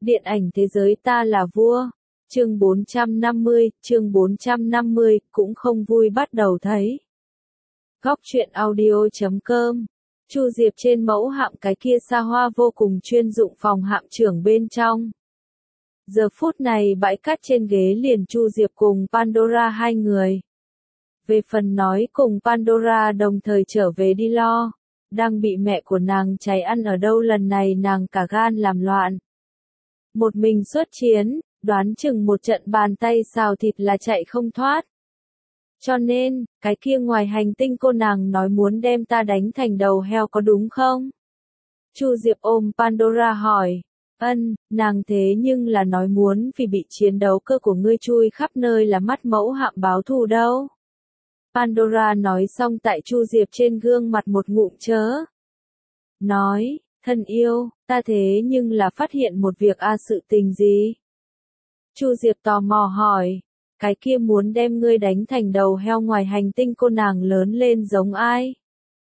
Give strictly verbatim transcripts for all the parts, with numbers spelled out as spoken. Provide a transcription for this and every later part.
Điện ảnh thế giới ta là vua. Chương bốn trăm năm mươi, chương bốn trăm năm mươi, cũng không vui bắt đầu thấy. Góc truyện audio chấm com. Chu Diệp trên mẫu hạm cái kia xa hoa vô cùng chuyên dụng phòng hạm trưởng bên trong. Giờ phút này bãi cát trên ghế liền Chu Diệp cùng Pandora hai người. Về phần nói cùng Pandora đồng thời trở về đi lo, đang bị mẹ của nàng cháy ăn ở đâu lần này nàng cả gan làm loạn. Một mình xuất chiến, đoán chừng một trận bàn tay xào thịt là chạy không thoát. Cho nên, cái kia ngoài hành tinh cô nàng nói muốn đem ta đánh thành đầu heo có đúng không? Chu Diệp ôm Pandora hỏi. Ân, nàng thế nhưng là nói muốn vì bị chiến đấu cơ của ngươi chui khắp nơi là mắt mẫu hạm báo thù đâu. Pandora nói xong tại Chu Diệp trên gương mặt một ngụm chớ. Nói, thân yêu, ta thế nhưng là phát hiện một việc a à, sự tình gì? Chu Diệp tò mò hỏi, cái kia muốn đem ngươi đánh thành đầu heo ngoài hành tinh cô nàng lớn lên giống ai?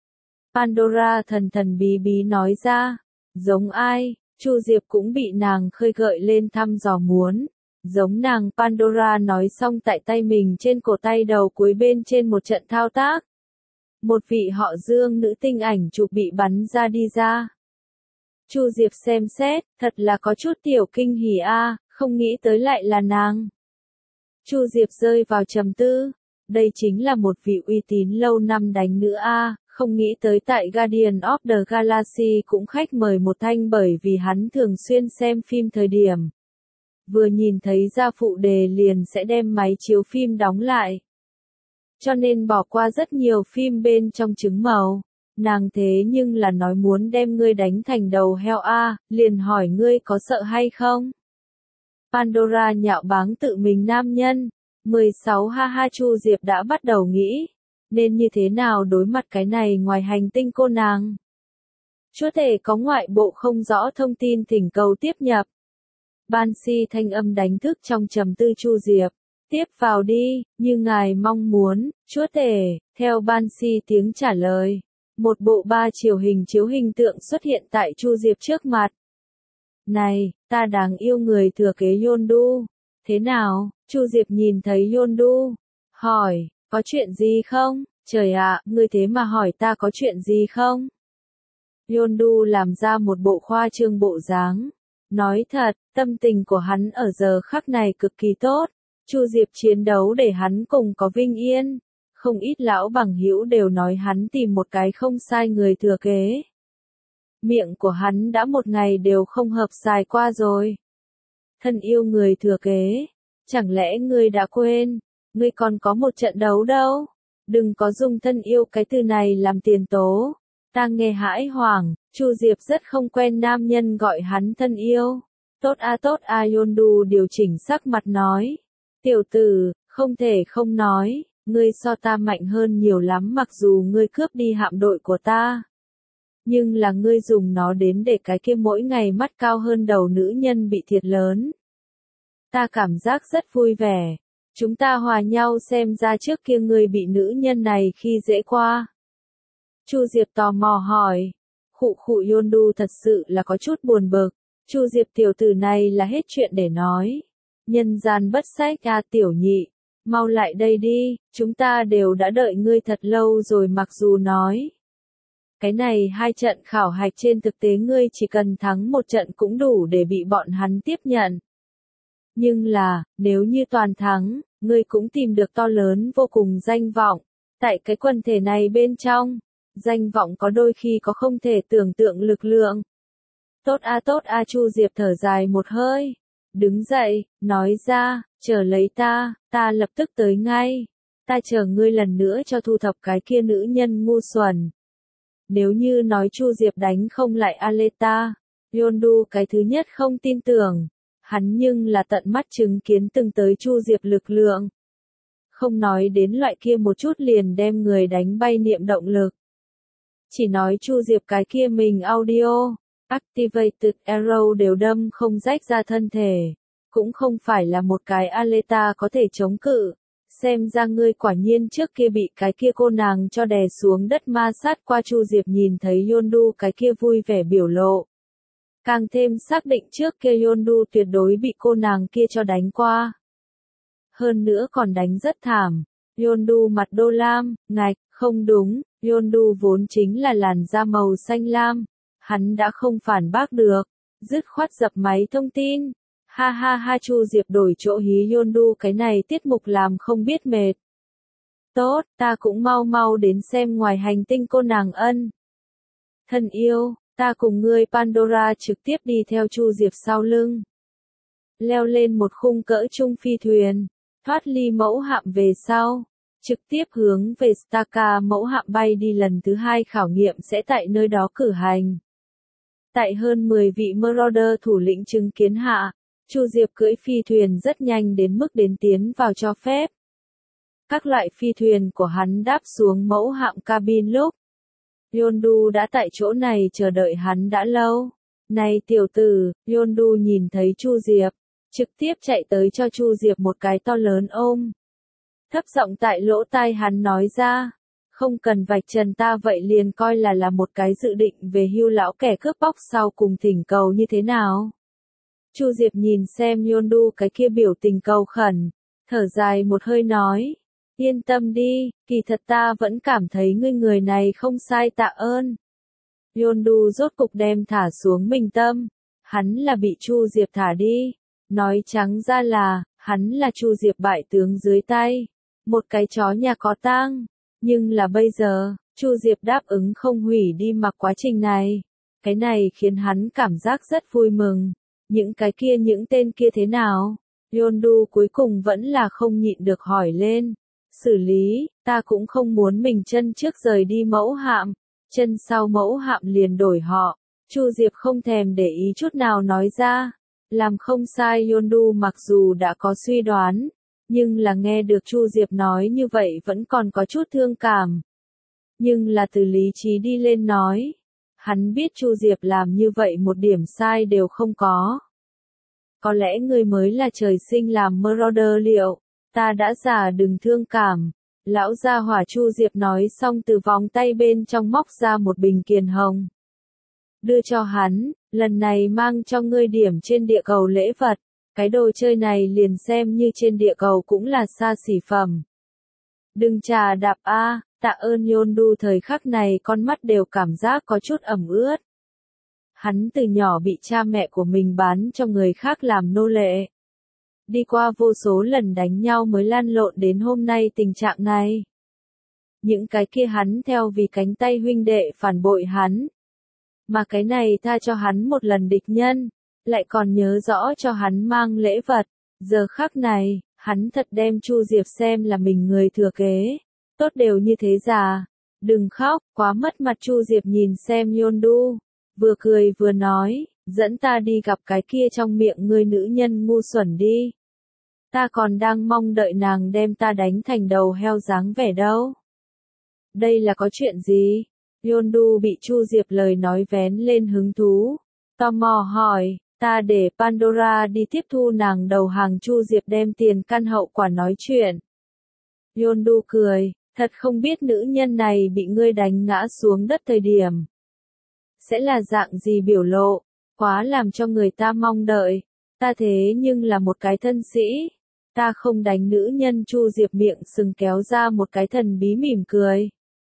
Pandora thần thần bí bí nói ra, giống ai? Chu Diệp cũng bị nàng khơi gợi lên thăm dò muốn. Giống nàng Pandora nói xong tại tay mình trên cổ tay đầu cuối bên trên một trận thao tác. Một vị họ Dương nữ tinh ảnh chụp bị bắn ra đi ra. Chu Diệp xem xét, thật là có chút tiểu kinh hỉ a, không nghĩ tới lại là nàng. Chu Diệp rơi vào trầm tư, đây chính là một vị uy tín lâu năm đánh nữ a, không nghĩ tới tại Guardian of the Galaxy cũng khách mời một thanh bởi vì hắn thường xuyên xem phim thời điểm. Vừa nhìn thấy ra phụ đề liền sẽ đem máy chiếu phim đóng lại. Cho nên bỏ qua rất nhiều phim bên trong trứng màu. Nàng thế nhưng là nói muốn đem ngươi đánh thành đầu heo a, liền hỏi ngươi có sợ hay không? Pandora nhạo báng tự mình nam nhân. mười sáu ha ha Chu Diệp đã bắt đầu nghĩ. Nên như thế nào đối mặt cái này ngoài hành tinh cô nàng? Chúa tể có ngoại bộ không rõ thông tin thỉnh cầu tiếp nhập. Banshee thanh âm đánh thức trong trầm tư Chu Diệp. Tiếp vào đi, như ngài mong muốn, chúa tể, theo Banshee tiếng trả lời. Một bộ ba chiều hình chiếu hình tượng xuất hiện tại Chu Diệp trước mặt. Này, ta đáng yêu người thừa kế Yondu. Thế nào, Chu Diệp nhìn thấy Yondu. Hỏi, có chuyện gì không? Trời ạ, ngươi thế mà hỏi ta có chuyện gì không? Yondu làm ra một bộ khoa trương bộ dáng. Nói thật, tâm tình của hắn ở giờ khắc này cực kỳ tốt. Chu Diệp chiến đấu để hắn cùng có vinh yên. Không ít lão bằng hữu đều nói hắn tìm một cái không sai người thừa kế. Miệng của hắn đã một ngày đều không hợp xài qua rồi. Thân yêu người thừa kế, chẳng lẽ ngươi đã quên, ngươi còn có một trận đấu đâu? Đừng có dùng thân yêu cái từ này làm tiền tố. Ta nghe hãi hoảng, Chu Diệp rất không quen nam nhân gọi hắn thân yêu. Tốt a tốt a Yondu điều chỉnh sắc mặt nói. Tiểu tử, không thể không nói, ngươi so ta mạnh hơn nhiều lắm mặc dù ngươi cướp đi hạm đội của ta. Nhưng là ngươi dùng nó đến để cái kia mỗi ngày mắt cao hơn đầu nữ nhân bị thiệt lớn. Ta cảm giác rất vui vẻ. Chúng ta hòa nhau xem ra trước kia ngươi bị nữ nhân này khi dễ qua. Chu Diệp tò mò hỏi. Khụ khụ Yondu thật sự là có chút buồn bực. Chu Diệp tiểu tử này là hết chuyện để nói. Nhân gian bất sách a tiểu nhị. Mau lại đây đi, chúng ta đều đã đợi ngươi thật lâu rồi mặc dù nói. Cái này hai trận khảo hạch trên thực tế ngươi chỉ cần thắng một trận cũng đủ để bị bọn hắn tiếp nhận. Nhưng là, nếu như toàn thắng, ngươi cũng tìm được to lớn vô cùng danh vọng. Tại cái quần thể này bên trong, danh vọng có đôi khi có không thể tưởng tượng lực lượng. Tốt a tốt a Chu Diệp thở dài một hơi. Đứng dậy, nói ra, chờ lấy ta, ta lập tức tới ngay. Ta chờ ngươi lần nữa cho thu thập cái kia nữ nhân ngu xuẩn. Nếu như nói Chu Diệp đánh không lại Aleta, Yondu cái thứ nhất không tin tưởng. Hắn nhưng là tận mắt chứng kiến từng tới Chu Diệp lực lượng. Không nói đến loại kia một chút liền đem người đánh bay niệm động lực. Chỉ nói Chu Diệp cái kia mình audio. Activated Arrow đều đâm không rách ra thân thể. Cũng không phải là một cái Aleta có thể chống cự. Xem ra ngươi quả nhiên trước kia bị cái kia cô nàng cho đè xuống đất ma sát qua Chu Diệp nhìn thấy Yondu cái kia vui vẻ biểu lộ. Càng thêm xác định trước kia Yondu tuyệt đối bị cô nàng kia cho đánh qua. Hơn nữa còn đánh rất thảm. Yondu mặt đô lam, ngạch, không đúng, Yondu vốn chính là làn da màu xanh lam. Hắn đã không phản bác được, dứt khoát dập máy thông tin. Ha ha ha, Chu Diệp đổi chỗ hí Yondu, cái này tiết mục làm không biết mệt. Tốt, ta cũng mau mau đến xem ngoài hành tinh cô nàng ân. Thân yêu, ta cùng ngươi Pandora trực tiếp đi theo Chu Diệp sau lưng. Leo lên một khung cỡ trung phi thuyền, thoát ly mẫu hạm về sau, trực tiếp hướng về Staka, mẫu hạm bay đi lần thứ hai khảo nghiệm sẽ tại nơi đó cử hành. Tại hơn mười vị Marauder thủ lĩnh chứng kiến hạ, Chu Diệp cưỡi phi thuyền rất nhanh đến mức đến tiến vào cho phép. Các loại phi thuyền của hắn đáp xuống mẫu hạm cabin lúc. Yondu đã tại chỗ này chờ đợi hắn đã lâu. Này tiểu tử, Yondu nhìn thấy Chu Diệp, trực tiếp chạy tới cho Chu Diệp một cái to lớn ôm. Thấp giọng tại lỗ tai hắn nói ra, không cần vạch trần ta vậy liền coi là là một cái dự định về hưu lão kẻ cướp bóc sau cùng thỉnh cầu như thế nào. Chu Diệp nhìn xem Yondu cái kia biểu tình cầu khẩn, thở dài một hơi nói, yên tâm đi, kỳ thật ta vẫn cảm thấy ngươi người này không sai, tạ ơn. Yondu rốt cục đem thả xuống mình tâm, hắn là bị Chu Diệp thả đi, nói trắng ra là, hắn là Chu Diệp bại tướng dưới tay, một cái chó nhà có tang, nhưng là bây giờ, Chu Diệp đáp ứng không hủy đi mặc quá trình này, cái này khiến hắn cảm giác rất vui mừng. Những cái kia những tên kia thế nào? Yondu cuối cùng vẫn là không nhịn được hỏi lên. Xử lý, ta cũng không muốn mình chân trước rời đi mẫu hạm, chân sau mẫu hạm liền đổi họ. Chu Diệp không thèm để ý chút nào nói ra. Làm không sai, Yondu mặc dù đã có suy đoán, nhưng là nghe được Chu Diệp nói như vậy vẫn còn có chút thương cảm. Nhưng là từ lý trí đi lên nói. Hắn biết Chu Diệp làm như vậy một điểm sai đều không có. Có lẽ ngươi mới là trời sinh làm Marauder liệu, ta đã già đừng thương cảm. Lão gia hỏa Chu Diệp nói xong từ vòng tay bên trong móc ra một bình kiền hồng. Đưa cho hắn, lần này mang cho ngươi điểm trên địa cầu lễ vật, cái đồ chơi này liền xem như trên địa cầu cũng là xa xỉ phẩm. Đừng trà đạp a, tạ ơn Yondu, thời khắc này con mắt đều cảm giác có chút ẩm ướt. Hắn từ nhỏ bị cha mẹ của mình bán cho người khác làm nô lệ. Đi qua vô số lần đánh nhau mới lăn lộn đến hôm nay tình trạng này. Những cái kia hắn theo vì cánh tay huynh đệ phản bội hắn. Mà cái này tha cho hắn một lần địch nhân, lại còn nhớ rõ cho hắn mang lễ vật. Giờ khắc này, hắn thật đem Chu Diệp xem là mình người thừa kế. Tốt đều như thế già. Đừng khóc, quá mất mặt. Chu Diệp nhìn xem Yondu, vừa cười vừa nói, dẫn ta đi gặp cái kia trong miệng ngươi nữ nhân ngu xuẩn đi. Ta còn đang mong đợi nàng đem ta đánh thành đầu heo dáng vẻ đâu. Đây là có chuyện gì? Yondu bị Chu Diệp lời nói vén lên hứng thú. Tò mò hỏi, ta để Pandora đi tiếp thu nàng đầu hàng. Chu Diệp đem tiền căn hậu quả nói chuyện. Yondu cười, thật không biết nữ nhân này bị ngươi đánh ngã xuống đất thời điểm. Sẽ là dạng gì biểu lộ, quá làm cho người ta mong đợi. Ta thế nhưng là một cái thân sĩ. Ta không đánh nữ nhân. Chu Diệp miệng sừng kéo ra một cái thần bí mỉm cười.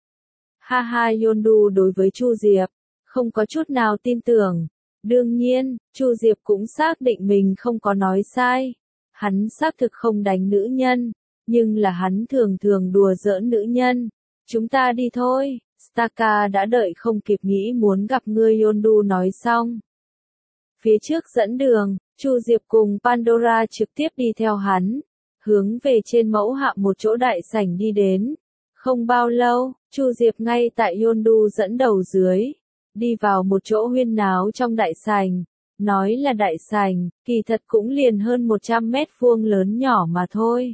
Ha ha, Yondu đối với Chu Diệp, không có chút nào tin tưởng. Đương nhiên, Chu Diệp cũng xác định mình không có nói sai. Hắn xác thực không đánh nữ nhân, nhưng là hắn thường thường đùa giỡn nữ nhân. Chúng ta đi thôi, Staka đã đợi không kịp nghĩ muốn gặp ngươi. Yondu nói xong. Phía trước dẫn đường, Chu Diệp cùng Pandora trực tiếp đi theo hắn, hướng về trên mẫu hạm một chỗ đại sảnh đi đến. Không bao lâu, Chu Diệp ngay tại Yondu dẫn đầu dưới, đi vào một chỗ huyên náo trong đại sảnh. Nói là đại sảnh, kỳ thật cũng liền hơn một trăm mét vuông lớn nhỏ mà thôi.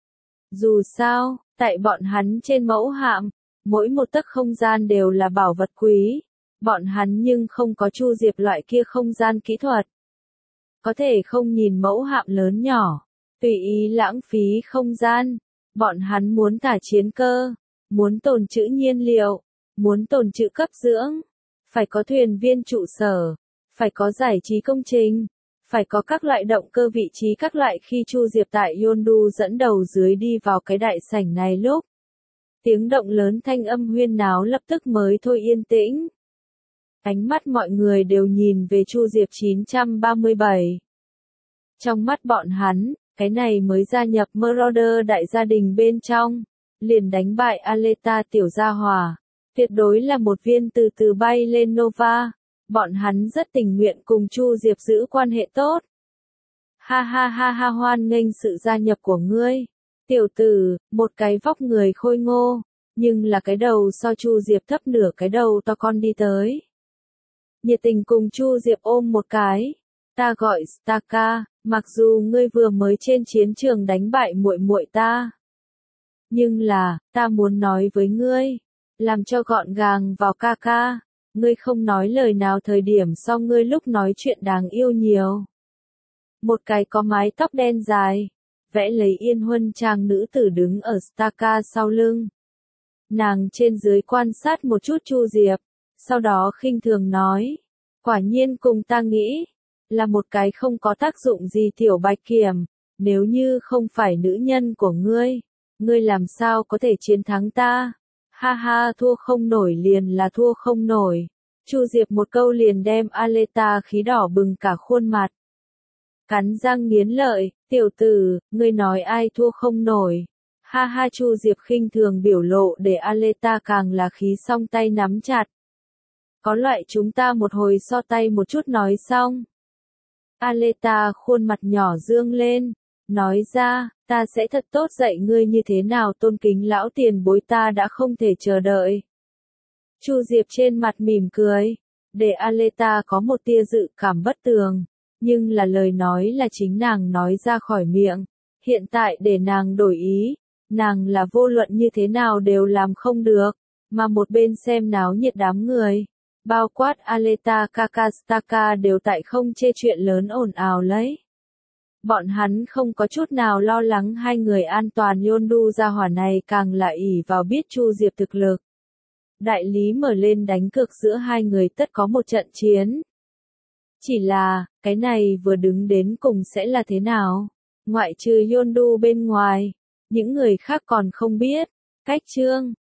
Dù sao, tại bọn hắn trên mẫu hạm, mỗi một tấc không gian đều là bảo vật quý. Bọn hắn nhưng không có Chu Diệp loại kia không gian kỹ thuật. Có thể không nhìn mẫu hạm lớn nhỏ, tùy ý lãng phí không gian. Bọn hắn muốn tả chiến cơ, muốn tồn trữ nhiên liệu, muốn tồn trữ cấp dưỡng, phải có thuyền viên trụ sở, phải có giải trí công trình, phải có các loại động cơ vị trí các loại. Khi Chu Diệp tại Yondu dẫn đầu dưới đi vào cái đại sảnh này lúc tiếng động lớn thanh âm huyên náo lập tức mới thôi yên tĩnh. Ánh mắt mọi người đều nhìn về Chu Diệp chín trăm ba mươi bảy. Trong mắt bọn hắn, cái này mới gia nhập Marauder đại gia đình bên trong, liền đánh bại Aleta tiểu gia hỏa, tuyệt đối là một viên từ từ bay lên Nova. Bọn hắn rất tình nguyện cùng Chu Diệp giữ quan hệ tốt. Ha ha ha ha, hoan nghênh sự gia nhập của ngươi. Tiểu tử, một cái vóc người khôi ngô, nhưng là cái đầu so Chu Diệp thấp nửa cái đầu to con đi tới. Nhiệt tình cùng Chu Diệp ôm một cái. Ta gọi Staka, mặc dù ngươi vừa mới trên chiến trường đánh bại muội muội ta. Nhưng là, ta muốn nói với ngươi, làm cho gọn gàng vào ca ca. Ngươi không nói lời nào thời điểm so ngươi lúc nói chuyện đáng yêu nhiều. Một cái có mái tóc đen dài, vẽ lấy yên huân trang nữ tử đứng ở Staka sau lưng. Nàng trên dưới quan sát một chút Chu Diệp, sau đó khinh thường nói, quả nhiên cùng ta nghĩ, là một cái không có tác dụng gì tiểu bạch kiểm, nếu như không phải nữ nhân của ngươi, ngươi làm sao có thể chiến thắng ta? Ha ha, thua không nổi liền là thua không nổi. Chu Diệp một câu liền đem Aleta khí đỏ bừng cả khuôn mặt. Cắn răng nghiến lợi, tiểu tử, ngươi nói ai thua không nổi. Ha ha, Chu Diệp khinh thường biểu lộ để Aleta càng là khí song tay nắm chặt. Có loại chúng ta một hồi so tay một chút nói xong. Aleta khuôn mặt nhỏ dương lên, nói ra, ta sẽ thật tốt dạy ngươi như thế nào tôn kính lão tiền bối, ta đã không thể chờ đợi. Chu Diệp trên mặt mỉm cười, để Aleta có một tia dự cảm bất tường, nhưng là lời nói là chính nàng nói ra khỏi miệng, hiện tại để nàng đổi ý, nàng là vô luận như thế nào đều làm không được, mà một bên xem náo nhiệt đám người, bao quát Aleta Kakastaka đều tại không chê chuyện lớn ồn ào lấy. Bọn hắn không có chút nào lo lắng hai người an toàn, Yondu gia hỏa này càng là ỷ vào biết Chu Diệp thực lực. Đại lý mở lên đánh cược giữa hai người tất có một trận chiến. Chỉ là, cái này vừa đứng đến cùng sẽ là thế nào? Ngoại trừ Yondu bên ngoài, những người khác còn không biết. Cách chương